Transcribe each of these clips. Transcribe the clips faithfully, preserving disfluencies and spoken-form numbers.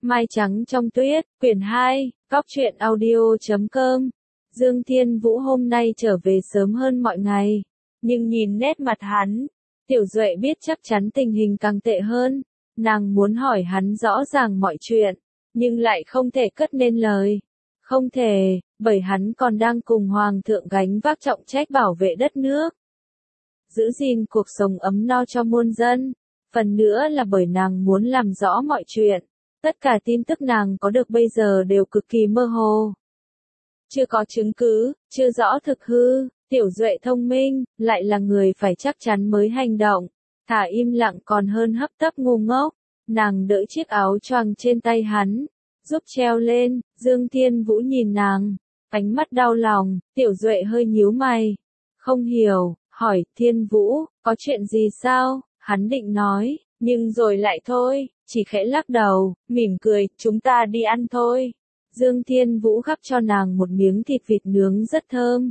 Mai trắng trong tuyết, quyển hai, Cóc truyện audio chấm com. Dương Thiên Vũ hôm nay trở về sớm hơn mọi ngày, nhưng nhìn nét mặt hắn, Tiểu Duệ biết chắc chắn tình hình càng tệ hơn. Nàng muốn hỏi hắn rõ ràng mọi chuyện, nhưng lại không thể cất nên lời. Không thể, bởi hắn còn đang cùng Hoàng thượng gánh vác trọng trách bảo vệ đất nước, giữ gìn cuộc sống ấm no cho muôn dân. Phần nữa là bởi nàng muốn làm rõ mọi chuyện. Tất cả tin tức nàng có được bây giờ đều cực kỳ mơ hồ. Chưa có chứng cứ, chưa rõ thực hư. Tiểu Duệ thông minh, lại là người phải chắc chắn mới hành động. Thả im lặng còn hơn hấp tấp ngu ngốc. Nàng đỡ chiếc áo choàng trên tay hắn, giúp treo lên. Dương Thiên Vũ nhìn nàng, ánh mắt đau lòng. Tiểu Duệ hơi nhíu mày, không hiểu, hỏi, Thiên Vũ, có chuyện gì sao? Hắn định nói, nhưng rồi lại thôi, chỉ khẽ lắc đầu, mỉm cười, chúng ta đi ăn thôi. Dương Thiên Vũ gắp cho nàng một miếng thịt vịt nướng rất thơm.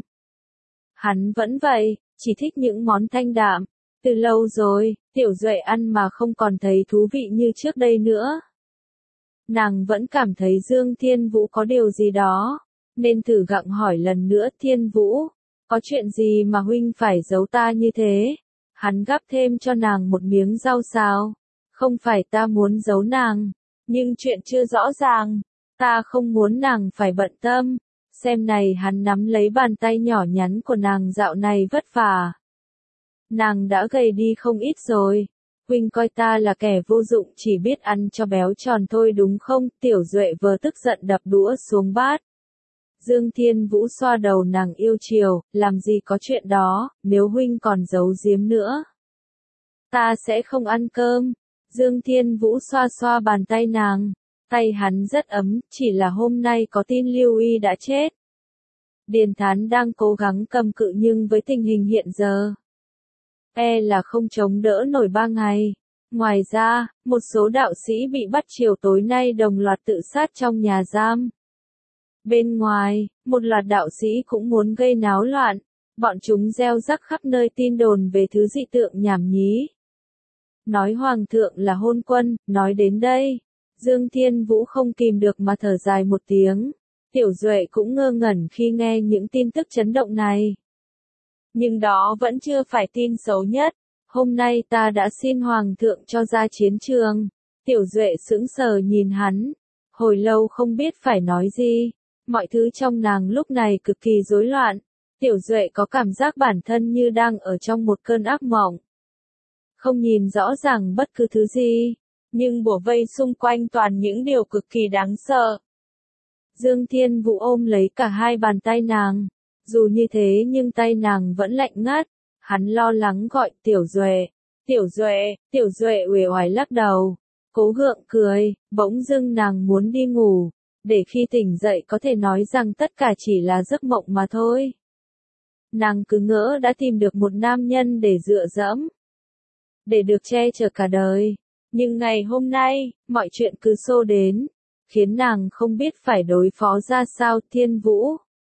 Hắn vẫn vậy, chỉ thích những món thanh đạm. Từ lâu rồi, Tiểu Duệ ăn mà không còn thấy thú vị như trước đây nữa. Nàng vẫn cảm thấy Dương Thiên Vũ có điều gì đó, nên thử gặng hỏi lần nữa, Thiên Vũ, có chuyện gì mà huynh phải giấu ta như thế? Hắn gắp thêm cho nàng một miếng rau xào. Không phải ta muốn giấu nàng, nhưng chuyện chưa rõ ràng. Ta không muốn nàng phải bận tâm. Xem này, hắn nắm lấy bàn tay nhỏ nhắn của nàng, dạo này vất vả. Nàng đã gầy đi không ít rồi. Huynh coi ta là kẻ vô dụng, chỉ biết ăn cho béo tròn thôi đúng không? Tiểu Duệ vừa tức giận đập đũa xuống bát. Dương Thiên Vũ xoa đầu nàng yêu chiều, làm gì có chuyện đó, nếu huynh còn giấu giếm nữa, ta sẽ không ăn cơm. Dương Thiên Vũ xoa xoa bàn tay nàng, tay hắn rất ấm, chỉ là hôm nay có tin Lưu Y đã chết. Điền Thán đang cố gắng cầm cự nhưng với tình hình hiện giờ, e là không chống đỡ nổi ba ngày. Ngoài ra, một số đạo sĩ bị bắt chiều tối nay đồng loạt tự sát trong nhà giam. Bên ngoài, một loạt đạo sĩ cũng muốn gây náo loạn. Bọn chúng gieo rắc khắp nơi tin đồn về thứ dị tượng nhảm nhí. Nói Hoàng thượng là hôn quân, nói đến đây, Dương Thiên Vũ không kìm được mà thở dài một tiếng. Tiểu Duệ cũng ngơ ngẩn khi nghe những tin tức chấn động này. Nhưng đó vẫn chưa phải tin xấu nhất. Hôm nay ta đã xin Hoàng thượng cho ra chiến trường. Tiểu Duệ sững sờ nhìn hắn, hồi lâu không biết phải nói gì. Mọi thứ trong nàng lúc này cực kỳ rối loạn. Tiểu Duệ có cảm giác bản thân như đang ở trong một cơn ác mộng. Không nhìn rõ ràng bất cứ thứ gì, nhưng bủa vây xung quanh toàn những điều cực kỳ đáng sợ. Dương Thiên Vũ ôm lấy cả hai bàn tay nàng. Dù như thế nhưng tay nàng vẫn lạnh ngắt. Hắn lo lắng gọi, Tiểu Duệ, Tiểu Duệ, Tiểu Duệ uể oải lắc đầu, cố gượng cười. Bỗng dưng nàng muốn đi ngủ, để khi tỉnh dậy có thể nói rằng tất cả chỉ là giấc mộng mà thôi. Nàng cứ ngỡ đã tìm được một nam nhân để dựa dẫm, để được che chở cả đời. Nhưng ngày hôm nay, mọi chuyện cứ xô đến, khiến nàng không biết phải đối phó ra sao. Thiên Vũ,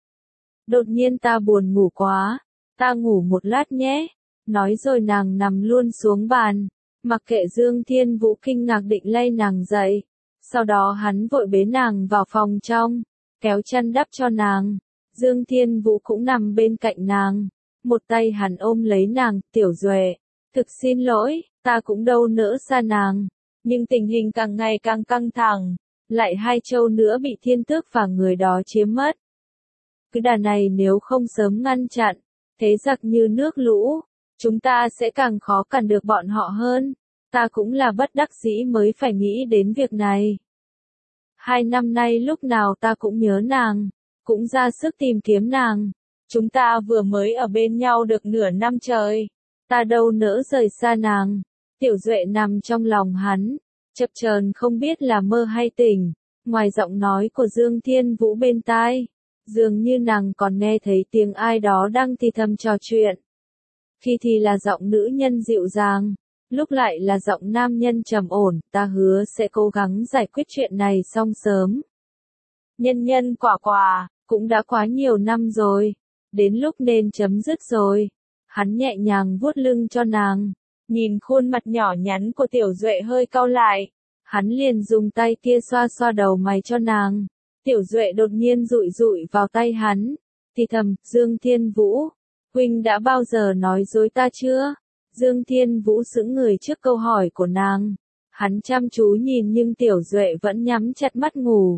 đột nhiên ta buồn ngủ quá, ta ngủ một lát nhé. Nói rồi nàng nằm luôn xuống bàn, mặc kệ Dương Thiên Vũ kinh ngạc định lay nàng dậy. Sau đó hắn vội bế nàng vào phòng trong, kéo chăn đắp cho nàng. Dương Thiên Vũ cũng nằm bên cạnh nàng, một tay hắn ôm lấy nàng. Tiểu Duệ, thực xin lỗi, ta cũng đâu nỡ xa nàng, nhưng tình hình càng ngày càng căng thẳng, lại hai châu nữa bị Thiên Tước và người đó chiếm mất. Cứ đà này nếu không sớm ngăn chặn, thế giặc như nước lũ, chúng ta sẽ càng khó cản được bọn họ hơn. Ta cũng là bất đắc dĩ mới phải nghĩ đến việc này. Hai năm nay lúc nào ta cũng nhớ nàng, cũng ra sức tìm kiếm nàng. Chúng ta vừa mới ở bên nhau được nửa năm trời, ta đâu nỡ rời xa nàng. Tiểu Duệ nằm trong lòng hắn, chập chờn không biết là mơ hay tỉnh. Ngoài giọng nói của Dương Thiên Vũ bên tai, dường như nàng còn nghe thấy tiếng ai đó đang thì thầm trò chuyện. Khi thì là giọng nữ nhân dịu dàng, lúc lại là giọng nam nhân trầm ổn. Ta hứa sẽ cố gắng giải quyết chuyện này xong sớm. Nhân nhân quả quả, cũng đã quá nhiều năm rồi, đến lúc nên chấm dứt rồi. Hắn nhẹ nhàng vuốt lưng cho nàng, nhìn khuôn mặt nhỏ nhắn của Tiểu Duệ hơi cau lại. Hắn liền dùng tay kia xoa xoa đầu mày cho nàng. Tiểu Duệ đột nhiên dụi dụi vào tay hắn, thì thầm, Dương Thiên Vũ, huynh đã bao giờ nói dối ta chưa? Dương Thiên Vũ sững người trước câu hỏi của nàng. Hắn chăm chú nhìn nhưng Tiểu Duệ vẫn nhắm chặt mắt ngủ.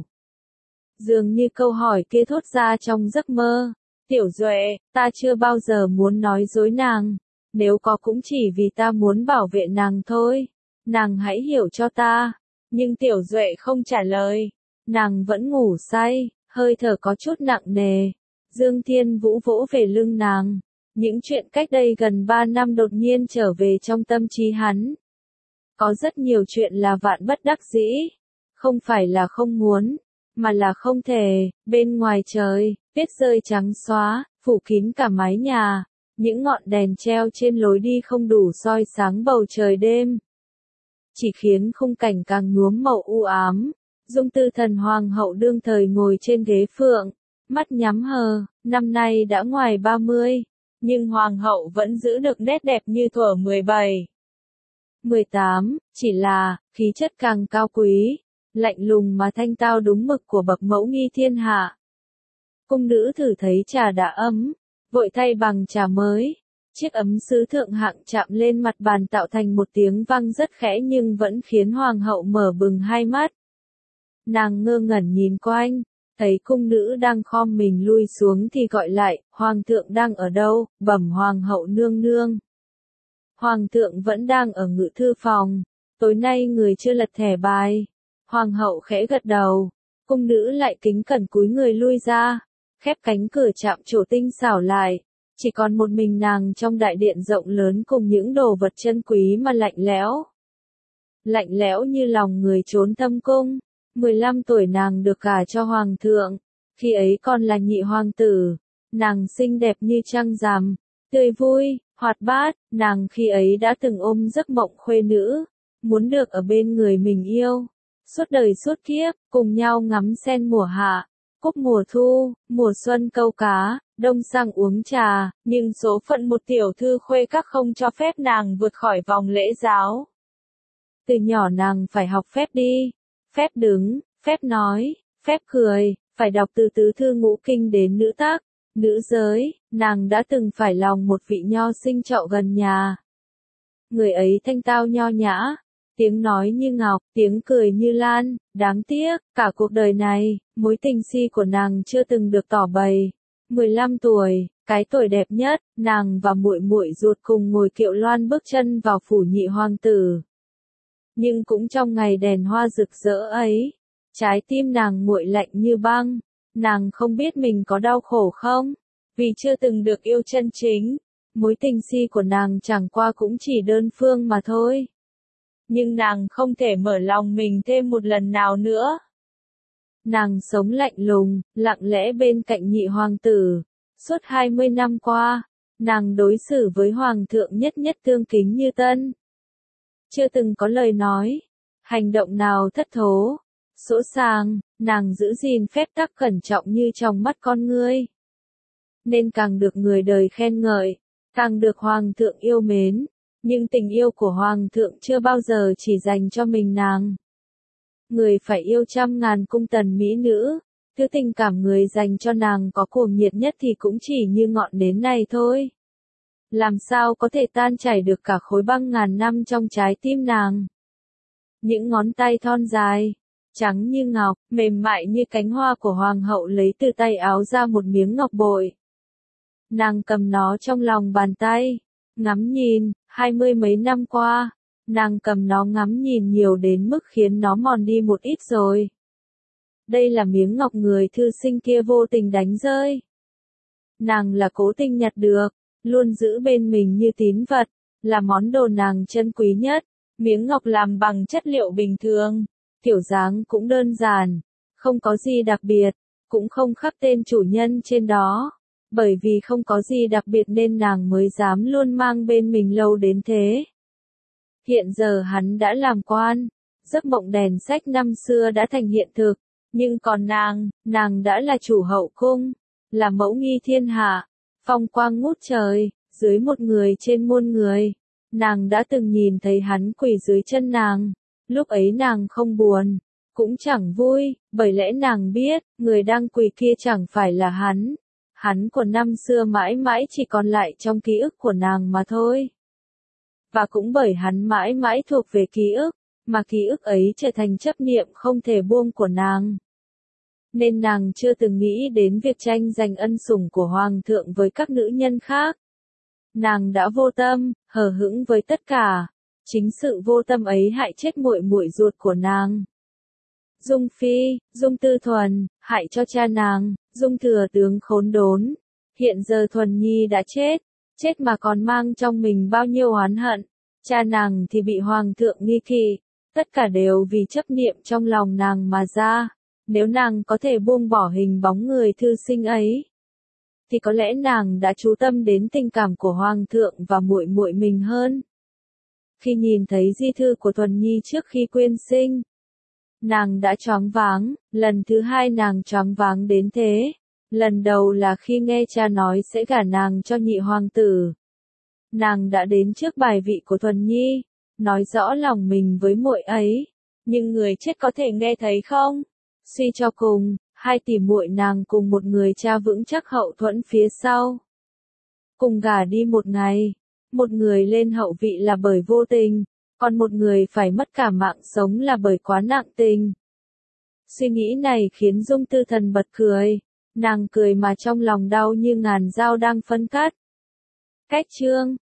Dường như câu hỏi kia thốt ra trong giấc mơ. Tiểu Duệ, ta chưa bao giờ muốn nói dối nàng. Nếu có cũng chỉ vì ta muốn bảo vệ nàng thôi. Nàng hãy hiểu cho ta. Nhưng Tiểu Duệ không trả lời. Nàng vẫn ngủ say, hơi thở có chút nặng nề. Dương Thiên Vũ vỗ về lưng nàng. Những chuyện cách đây gần ba năm đột nhiên trở về trong tâm trí hắn. Có rất nhiều chuyện là vạn bất đắc dĩ. Không phải là không muốn, mà là không thể. Bên ngoài trời, tuyết rơi trắng xóa, phủ kín cả mái nhà. Những ngọn đèn treo trên lối đi không đủ soi sáng bầu trời đêm. Chỉ khiến khung cảnh càng nhuốm màu u ám. Dung Tư Thần Hoàng hậu đương thời ngồi trên ghế phượng, mắt nhắm hờ, năm nay đã ngoài ba mươi, nhưng Hoàng hậu vẫn giữ được nét đẹp như thuở mười bảy, mười tám, chỉ là, khí chất càng cao quý, lạnh lùng mà thanh tao đúng mực của bậc mẫu nghi thiên hạ. Cung nữ thử thấy trà đã ấm, vội thay bằng trà mới. Chiếc ấm sứ thượng hạng chạm lên mặt bàn tạo thành một tiếng vang rất khẽ nhưng vẫn khiến Hoàng hậu mở bừng hai mắt. Nàng ngơ ngẩn nhìn quanh, thấy cung nữ đang khom mình lui xuống thì gọi lại, Hoàng thượng đang ở đâu, bẩm Hoàng hậu nương nương. Hoàng thượng vẫn đang ở ngự thư phòng, tối nay người chưa lật thẻ bài. Hoàng hậu khẽ gật đầu, cung nữ lại kính cẩn cúi người lui ra, khép cánh cửa chạm trổ tinh xảo lại. Chỉ còn một mình nàng trong đại điện rộng lớn cùng những đồ vật chân quý mà lạnh lẽo. Lạnh lẽo như lòng người trốn thâm cung. mười lăm tuổi nàng được gả cho hoàng thượng, khi ấy còn là nhị hoàng tử, nàng xinh đẹp như trăng rằm, tươi vui, hoạt bát, nàng khi ấy đã từng ôm giấc mộng khuê nữ, muốn được ở bên người mình yêu, suốt đời suốt kiếp, cùng nhau ngắm sen mùa hạ, cúc mùa thu, mùa xuân câu cá, đông sang uống trà, nhưng số phận một tiểu thư khuê các không cho phép nàng vượt khỏi vòng lễ giáo. Từ nhỏ nàng phải học phép đi. Phép đứng, phép nói, phép cười, phải đọc từ tứ thư ngũ kinh đến nữ tác, nữ giới, nàng đã từng phải lòng một vị nho sinh trọ gần nhà. Người ấy thanh tao nho nhã, tiếng nói như ngọc, tiếng cười như lan, đáng tiếc, cả cuộc đời này, mối tình si của nàng chưa từng được tỏ bày. mười lăm tuổi, cái tuổi đẹp nhất, nàng và muội muội ruột cùng ngồi kiệu loan bước chân vào phủ nhị hoàng tử. Nhưng cũng trong ngày đèn hoa rực rỡ ấy, trái tim nàng nguội lạnh như băng, nàng không biết mình có đau khổ không, vì chưa từng được yêu chân chính, mối tình si của nàng chẳng qua cũng chỉ đơn phương mà thôi. Nhưng nàng không thể mở lòng mình thêm một lần nào nữa. Nàng sống lạnh lùng, lặng lẽ bên cạnh nhị hoàng tử, suốt hai mươi năm qua, nàng đối xử với hoàng thượng nhất nhất tương kính như tân. Chưa từng có lời nói, hành động nào thất thố, sỗ sàng, nàng giữ gìn phép tắc cẩn trọng như trong mắt con ngươi. Nên càng được người đời khen ngợi, càng được hoàng thượng yêu mến, nhưng tình yêu của hoàng thượng chưa bao giờ chỉ dành cho mình nàng. Người phải yêu trăm ngàn cung tần mỹ nữ, thứ tình cảm người dành cho nàng có cuồng nhiệt nhất thì cũng chỉ như ngọn nến này thôi. Làm sao có thể tan chảy được cả khối băng ngàn năm trong trái tim nàng. Những ngón tay thon dài, trắng như ngọc, mềm mại như cánh hoa của hoàng hậu lấy từ tay áo ra một miếng ngọc bội. Nàng cầm nó trong lòng bàn tay, ngắm nhìn, hai mươi mấy năm qua, nàng cầm nó ngắm nhìn nhiều đến mức khiến nó mòn đi một ít rồi. Đây là miếng ngọc người thư sinh kia vô tình đánh rơi. Nàng là cố tình nhặt được, luôn giữ bên mình như tín vật, là món đồ nàng chân quý nhất. Miếng ngọc làm bằng chất liệu bình thường, kiểu dáng cũng đơn giản, không có gì đặc biệt, cũng không khắc tên chủ nhân trên đó. Bởi vì không có gì đặc biệt nên nàng mới dám luôn mang bên mình lâu đến thế. Hiện giờ hắn đã làm quan, giấc mộng đèn sách năm xưa đã thành hiện thực, nhưng còn nàng, nàng đã là chủ hậu cung, là mẫu nghi thiên hạ, phong quang ngút trời, dưới một người trên muôn người. Nàng đã từng nhìn thấy hắn quỳ dưới chân nàng, Lúc ấy nàng không buồn, cũng chẳng vui, bởi lẽ nàng biết, người đang quỳ kia chẳng phải là hắn. Hắn của năm xưa mãi mãi chỉ còn lại trong ký ức của nàng mà thôi. Và cũng bởi hắn mãi mãi thuộc về ký ức, mà ký ức ấy trở thành chấp niệm không thể buông của nàng. Nên nàng chưa từng nghĩ đến việc tranh giành ân sủng của hoàng thượng với các nữ nhân khác. Nàng đã vô tâm, hờ hững với tất cả. Chính sự vô tâm ấy hại chết muội muội ruột của nàng. Dung Phi, Dung Tư Thuần, hại cho cha nàng, Dung Thừa Tướng khốn đốn. Hiện giờ Thuần Nhi đã chết, chết mà còn mang trong mình bao nhiêu oán hận. Cha nàng thì bị hoàng thượng nghi kỵ, tất cả đều vì chấp niệm trong lòng nàng mà ra. Nếu nàng có thể buông bỏ hình bóng người thư sinh ấy, thì có lẽ nàng đã chú tâm đến tình cảm của hoàng thượng và muội muội mình hơn. Khi nhìn thấy di thư của Thuần Nhi trước khi quyên sinh, nàng đã choáng váng, lần thứ hai nàng choáng váng đến thế. Lần đầu là khi nghe cha nói sẽ gả nàng cho nhị hoàng tử. Nàng đã đến trước bài vị của Thuần Nhi, nói rõ lòng mình với muội ấy, nhưng người chết có thể nghe thấy không? Suy cho cùng, hai tỷ muội nàng cùng một người cha vững chắc hậu thuẫn phía sau. Cùng gả đi một ngày, một người lên hậu vị là bởi vô tình, còn một người phải mất cả mạng sống là bởi quá nặng tình. Suy nghĩ này khiến Dung Tư Thần bật cười, nàng cười mà trong lòng đau như ngàn dao đang phân cắt. Cách chương